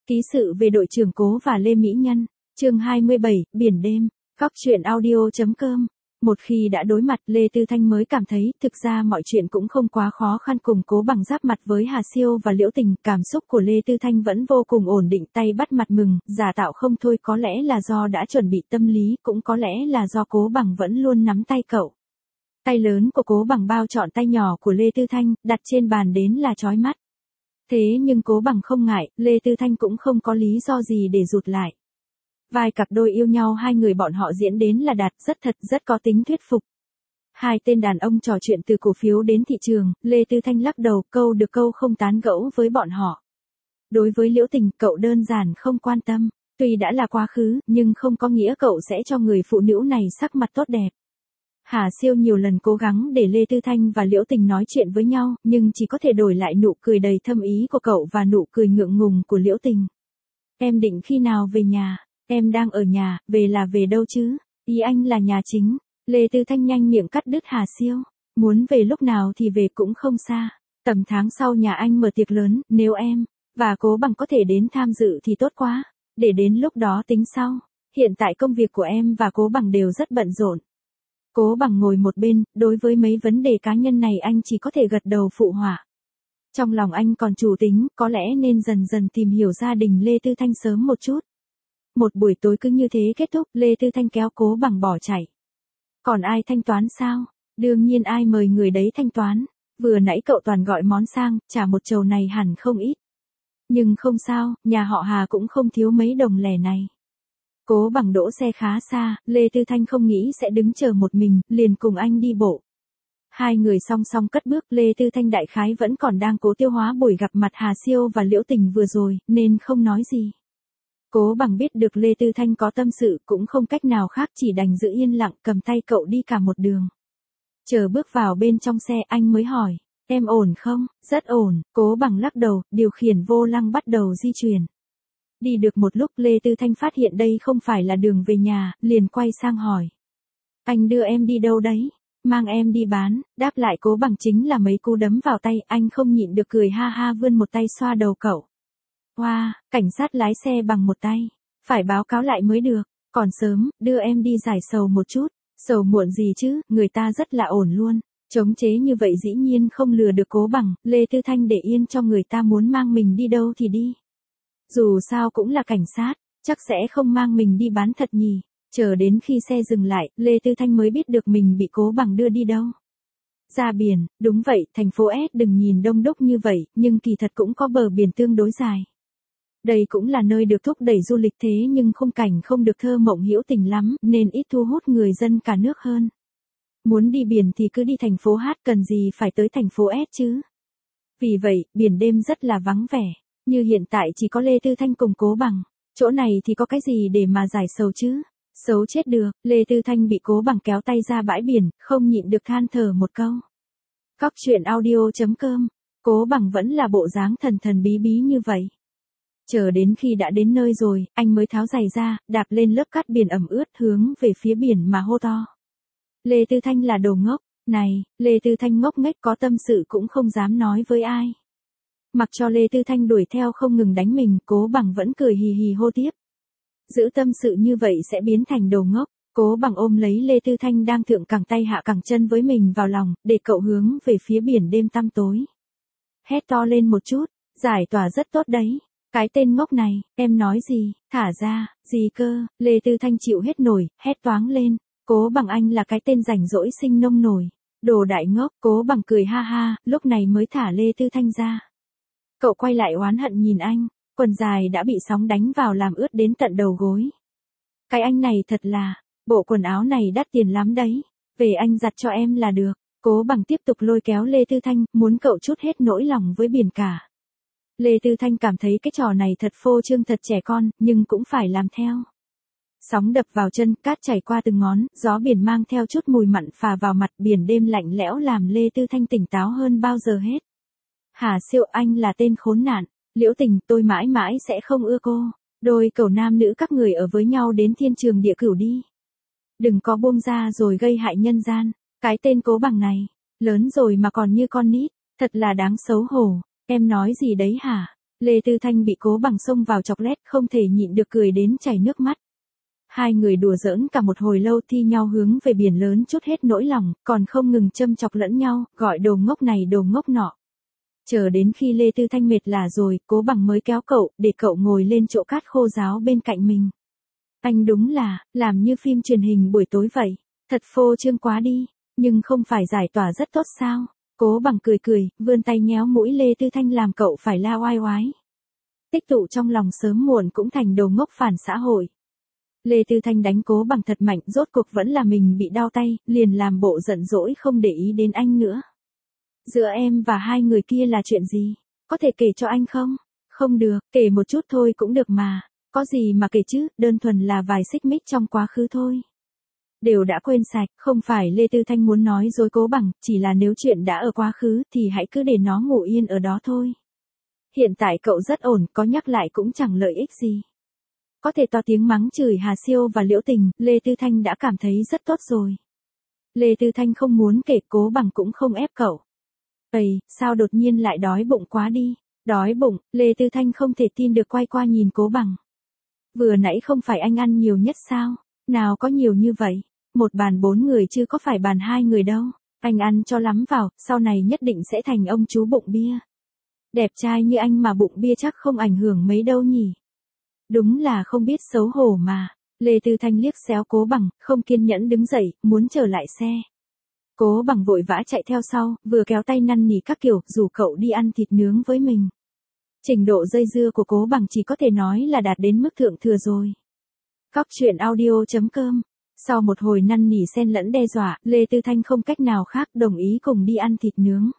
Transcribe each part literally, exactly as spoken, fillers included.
Ký sự về đội trưởng Cố và Lê Mỹ Nhân, chương hai mươi bảy, Biển đêm, góc truyện audio.com. Một khi đã đối mặt, Lê Tư Thanh mới cảm thấy thực ra mọi chuyện cũng không quá khó khăn. Cùng Cố Bằng giáp mặt với Hà Siêu và Liễu Tình, cảm xúc của Lê Tư Thanh vẫn vô cùng ổn định, tay bắt mặt mừng, giả tạo không thôi. Có lẽ là do đã chuẩn bị tâm lý, cũng có lẽ là do Cố Bằng vẫn luôn nắm tay cậu. Tay lớn của Cố Bằng bao trọn tay nhỏ của Lê Tư Thanh, đặt trên bàn đến là chói mắt. Thế nhưng Cố Bằng không ngại, Lê Tư Thanh cũng không có lý do gì để rụt lại. Vai cặp đôi yêu nhau hai người bọn họ diễn đến là đạt, rất thật, rất có tính thuyết phục. Hai tên đàn ông trò chuyện từ cổ phiếu đến thị trường, Lê Tư Thanh lắc đầu, câu được câu không tán gẫu với bọn họ. Đối với Liễu Tình, cậu đơn giản không quan tâm, tuy đã là quá khứ, nhưng không có nghĩa cậu sẽ cho người phụ nữ này sắc mặt tốt đẹp. Hà Siêu nhiều lần cố gắng để Lê Tư Thanh và Liễu Tình nói chuyện với nhau, nhưng chỉ có thể đổi lại nụ cười đầy thâm ý của cậu và nụ cười ngượng ngùng của Liễu Tình. Em định khi nào về nhà? Em đang ở nhà, về là về đâu chứ? Ý anh là nhà chính. Lê Tư Thanh nhanh miệng cắt đứt Hà Siêu. Muốn về lúc nào thì về cũng không xa. Tầm tháng sau nhà anh mở tiệc lớn, nếu em và Cố Bằng có thể đến tham dự thì tốt quá. Để đến lúc đó tính sau. Hiện tại công việc của em và Cố Bằng đều rất bận rộn. Cố Bằng ngồi một bên, đối với mấy vấn đề cá nhân này anh chỉ có thể gật đầu phụ họa. Trong lòng anh còn chủ tính, có lẽ nên dần dần tìm hiểu gia đình Lê Tư Thanh sớm một chút. Một buổi tối cứ như thế kết thúc, Lê Tư Thanh kéo Cố Bằng bỏ chạy. Còn ai thanh toán sao? Đương nhiên ai mời người đấy thanh toán. Vừa nãy cậu toàn gọi món sang, trả một chầu này hẳn không ít. Nhưng không sao, nhà họ Hà cũng không thiếu mấy đồng lẻ này. Cố Bằng đỗ xe khá xa, Lê Tư Thanh không nghĩ sẽ đứng chờ một mình, liền cùng anh đi bộ. Hai người song song cất bước, Lê Tư Thanh đại khái vẫn còn đang cố tiêu hóa buổi gặp mặt Hà Siêu và Liễu Tình vừa rồi, nên không nói gì. Cố Bằng biết được Lê Tư Thanh có tâm sự, cũng không cách nào khác, chỉ đành giữ yên lặng, cầm tay cậu đi cả một đường. Chờ bước vào bên trong xe, anh mới hỏi, em ổn không? Rất ổn. Cố Bằng lắc đầu, điều khiển vô lăng bắt đầu di chuyển. Đi được một lúc, Lê Tư Thanh phát hiện đây không phải là đường về nhà, liền quay sang hỏi. Anh đưa em đi đâu đấy? Mang em đi bán. Đáp lại Cố Bằng chính là mấy cú đấm vào tay, anh không nhịn được cười ha ha, vươn một tay xoa đầu cậu. Wow, cảnh sát lái xe bằng một tay. Phải báo cáo lại mới được. Còn sớm, đưa em đi giải sầu một chút. Sầu muộn gì chứ, người ta rất là ổn luôn. Chống chế như vậy dĩ nhiên không lừa được Cố Bằng, Lê Tư Thanh để yên cho người ta muốn mang mình đi đâu thì đi. Dù sao cũng là cảnh sát, chắc sẽ không mang mình đi bán thật nhỉ. Chờ đến khi xe dừng lại, Lê Tư Thanh mới biết được mình bị Cố Bằng đưa đi đâu. Ra biển, đúng vậy, thành phố S đừng nhìn đông đúc như vậy, nhưng kỳ thật cũng có bờ biển tương đối dài. Đây cũng là nơi được thúc đẩy du lịch, thế nhưng khung cảnh không được thơ mộng hữu tình lắm, nên ít thu hút người dân cả nước hơn. Muốn đi biển thì cứ đi thành phố H, cần gì phải tới thành phố S chứ. Vì vậy, biển đêm rất là vắng vẻ. Như hiện tại chỉ có Lê Tư Thanh cùng Cố Bằng. Chỗ này thì có cái gì để mà giải sầu chứ? Xấu chết được. Lê Tư Thanh bị Cố Bằng kéo tay ra bãi biển, không nhịn được than thở một câu. Góc truyện audio.com. Cố Bằng vẫn là bộ dáng thần thần bí bí như vậy. Chờ đến khi đã đến nơi rồi, anh mới tháo giày ra, đạp lên lớp cát biển ẩm ướt, hướng về phía biển mà hô to. Lê Tư Thanh là đồ ngốc. Này, Lê Tư Thanh ngốc nghếch, có tâm sự cũng không dám nói với ai. Mặc cho Lê Tư Thanh đuổi theo không ngừng đánh mình, Cố Bằng vẫn cười hì hì hô tiếp. Giữ tâm sự như vậy sẽ biến thành đồ ngốc. Cố Bằng ôm lấy Lê Tư Thanh đang thượng cẳng tay hạ cẳng chân với mình vào lòng, để cậu hướng về phía biển đêm tăm tối. Hét to lên một chút, giải tỏa rất tốt đấy. Cái tên ngốc này, em nói gì, thả ra, gì cơ? Lê Tư Thanh chịu hết nổi, hét toáng lên. Cố Bằng anh là cái tên rảnh rỗi sinh nông nổi. Đồ đại ngốc. Cố Bằng cười ha ha, lúc này mới thả Lê Tư Thanh ra. Cậu quay lại oán hận nhìn anh, quần dài đã bị sóng đánh vào làm ướt đến tận đầu gối. Cái anh này thật là, bộ quần áo này đắt tiền lắm đấy, về anh giặt cho em là được. Cố Bằng tiếp tục lôi kéo Lê Tư Thanh, muốn cậu chút hết nỗi lòng với biển cả. Lê Tư Thanh cảm thấy cái trò này thật phô trương, thật trẻ con, nhưng cũng phải làm theo. Sóng đập vào chân, cát chảy qua từng ngón, gió biển mang theo chút mùi mặn phả vào mặt, biển đêm lạnh lẽo làm Lê Tư Thanh tỉnh táo hơn bao giờ hết. Hà Siêu, anh là tên khốn nạn. Liễu Tình, tôi mãi mãi sẽ không ưa cô. Đôi cầu nam nữ các người ở với nhau đến thiên trường địa cửu đi. Đừng có buông ra rồi gây hại nhân gian. Cái tên Cố Bằng này, lớn rồi mà còn như con nít, thật là đáng xấu hổ. Em nói gì đấy hả? Lê Tư Thanh bị Cố Bằng xông vào chọc lét, không thể nhịn được cười đến chảy nước mắt. Hai người đùa giỡn cả một hồi lâu thi nhau hướng về biển lớn trút hết nỗi lòng, còn không ngừng châm chọc lẫn nhau, gọi đồ ngốc này đồ ngốc nọ. Chờ đến khi Lê Tư Thanh mệt lả rồi, Cố Bằng mới kéo cậu, để cậu ngồi lên chỗ cát khô ráo bên cạnh mình. Anh đúng là, làm như phim truyền hình buổi tối vậy. Thật phô trương quá đi, nhưng không phải giải tỏa rất tốt sao? Cố Bằng cười cười, vươn tay nhéo mũi Lê Tư Thanh làm cậu phải la oai oái. Tích tụ trong lòng sớm muộn cũng thành đồ ngốc phản xã hội. Lê Tư Thanh đánh Cố Bằng thật mạnh, rốt cuộc vẫn là mình bị đau tay, liền làm bộ giận dỗi không để ý đến anh nữa. Giữa em và hai người kia là chuyện gì? Có thể kể cho anh không? Không được, kể một chút thôi cũng được mà. Có gì mà kể chứ, đơn thuần là vài xích mích trong quá khứ thôi. Đều đã quên sạch, không phải Lê Tư Thanh muốn nói dối Cố Bằng, chỉ là nếu chuyện đã ở quá khứ thì hãy cứ để nó ngủ yên ở đó thôi. Hiện tại cậu rất ổn, có nhắc lại cũng chẳng lợi ích gì. Có thể to tiếng mắng chửi Hà Siêu và Liễu Tình, Lê Tư Thanh đã cảm thấy rất tốt rồi. Lê Tư Thanh không muốn kể, Cố Bằng cũng không ép cậu. Ây, sao đột nhiên lại đói bụng quá đi? Đói bụng, Lê Tư Thanh không thể tin được quay qua nhìn Cố Bằng. Vừa nãy không phải anh ăn nhiều nhất sao? Nào có nhiều như vậy? Một bàn bốn người chứ có phải bàn hai người đâu. Anh ăn cho lắm vào, sau này nhất định sẽ thành ông chú bụng bia. Đẹp trai như anh mà bụng bia chắc không ảnh hưởng mấy đâu nhỉ? Đúng là không biết xấu hổ mà. Lê Tư Thanh liếc xéo Cố Bằng, không kiên nhẫn đứng dậy, muốn trở lại xe. Cố Bằng vội vã chạy theo sau, vừa kéo tay năn nỉ các kiểu, rủ cậu đi ăn thịt nướng với mình. Trình độ dây dưa của Cố Bằng chỉ có thể nói là đạt đến mức thượng thừa rồi. Cóc truyện audio chấm com. Sau một hồi năn nỉ xen lẫn đe dọa, Lê Tư Thanh không cách nào khác đồng ý cùng đi ăn thịt nướng.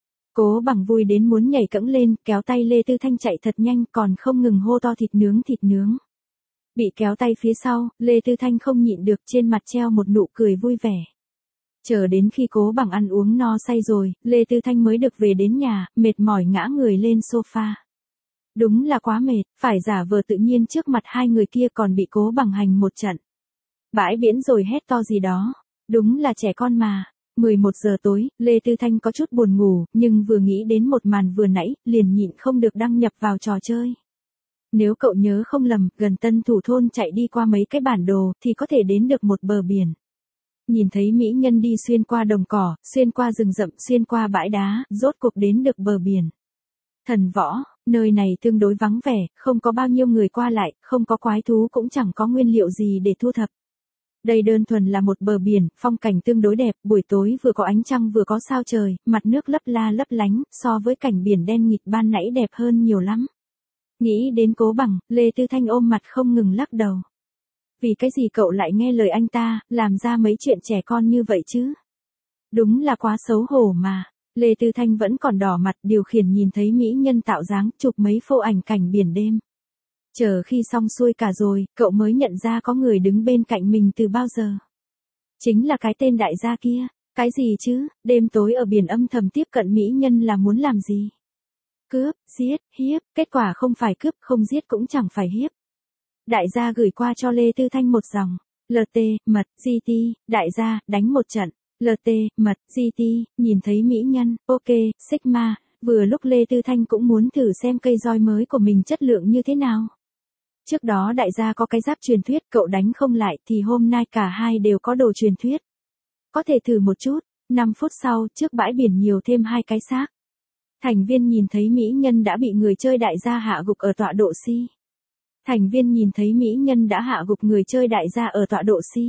Cố Bằng vui đến muốn nhảy cẫng lên, kéo tay Lê Tư Thanh chạy thật nhanh, còn không ngừng hô to thịt nướng thịt nướng. Bị kéo tay phía sau, Lê Tư Thanh không nhịn được, trên mặt treo một nụ cười vui vẻ. Chờ đến khi Cố Bằng ăn uống no say rồi, Lê Tư Thanh mới được về đến nhà, mệt mỏi ngã người lên sofa. Đúng là quá mệt, phải giả vờ tự nhiên trước mặt hai người kia còn bị Cố Bằng hành một trận. Bãi biển rồi hét to gì đó. Đúng là trẻ con mà. mười một giờ tối, Lê Tư Thanh có chút buồn ngủ, nhưng vừa nghĩ đến một màn vừa nãy, liền nhịn không được đăng nhập vào trò chơi. Nếu cậu nhớ không lầm, gần Tân Thủ Thôn chạy đi qua mấy cái bản đồ, thì có thể đến được một bờ biển. Nhìn thấy mỹ nhân đi xuyên qua đồng cỏ, xuyên qua rừng rậm, xuyên qua bãi đá, rốt cuộc đến được bờ biển. Thần Võ, nơi này tương đối vắng vẻ, không có bao nhiêu người qua lại, không có quái thú cũng chẳng có nguyên liệu gì để thu thập. Đây đơn thuần là một bờ biển, phong cảnh tương đối đẹp, buổi tối vừa có ánh trăng vừa có sao trời, mặt nước lấp la lấp lánh, so với cảnh biển đen nghịt ban nãy đẹp hơn nhiều lắm. Nghĩ đến Cố Bằng, Lê Tư Thanh ôm mặt không ngừng lắc đầu. Vì cái gì cậu lại nghe lời anh ta, làm ra mấy chuyện trẻ con như vậy chứ? Đúng là quá xấu hổ mà. Lê Tư Thanh vẫn còn đỏ mặt, điều khiển nhìn thấy mỹ nhân tạo dáng, chụp mấy phô ảnh cảnh biển đêm. Chờ khi xong xuôi cả rồi, cậu mới nhận ra có người đứng bên cạnh mình từ bao giờ. Chính là cái tên đại gia kia. Cái gì chứ, đêm tối ở biển âm thầm tiếp cận mỹ nhân là muốn làm gì? Cướp, giết, hiếp, kết quả không phải cướp, không giết cũng chẳng phải hiếp. Đại gia gửi qua cho Lê Tư Thanh một dòng. lờ tê, mật, giê tê, đại gia, đánh một trận. lờ tê, mật, giê tê, nhìn thấy mỹ nhân, ok, Sigma, vừa lúc Lê Tư Thanh cũng muốn thử xem cây roi mới của mình chất lượng như thế nào. Trước đó đại gia có cái giáp truyền thuyết, cậu đánh không lại thì hôm nay cả hai đều có đồ truyền thuyết. Có thể thử một chút. năm phút sau, trước bãi biển nhiều thêm hai cái xác. Thành Viên nhìn thấy mỹ nhân đã bị người chơi đại gia hạ gục ở tọa độ C. Thành Viên nhìn thấy mỹ nhân đã hạ gục người chơi đại gia ở tọa độ C.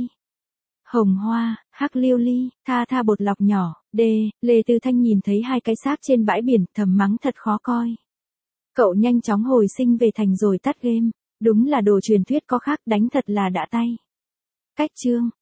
Hồng Hoa, Hắc Liêu Ly, Tha Tha bột lọc nhỏ, D, Lê Tư Thanh nhìn thấy hai cái xác trên bãi biển, thầm mắng thật khó coi. Cậu nhanh chóng hồi sinh về thành rồi tắt game. Đúng là đồ truyền thuyết có khác, đánh thật là đã tay. Cách chương.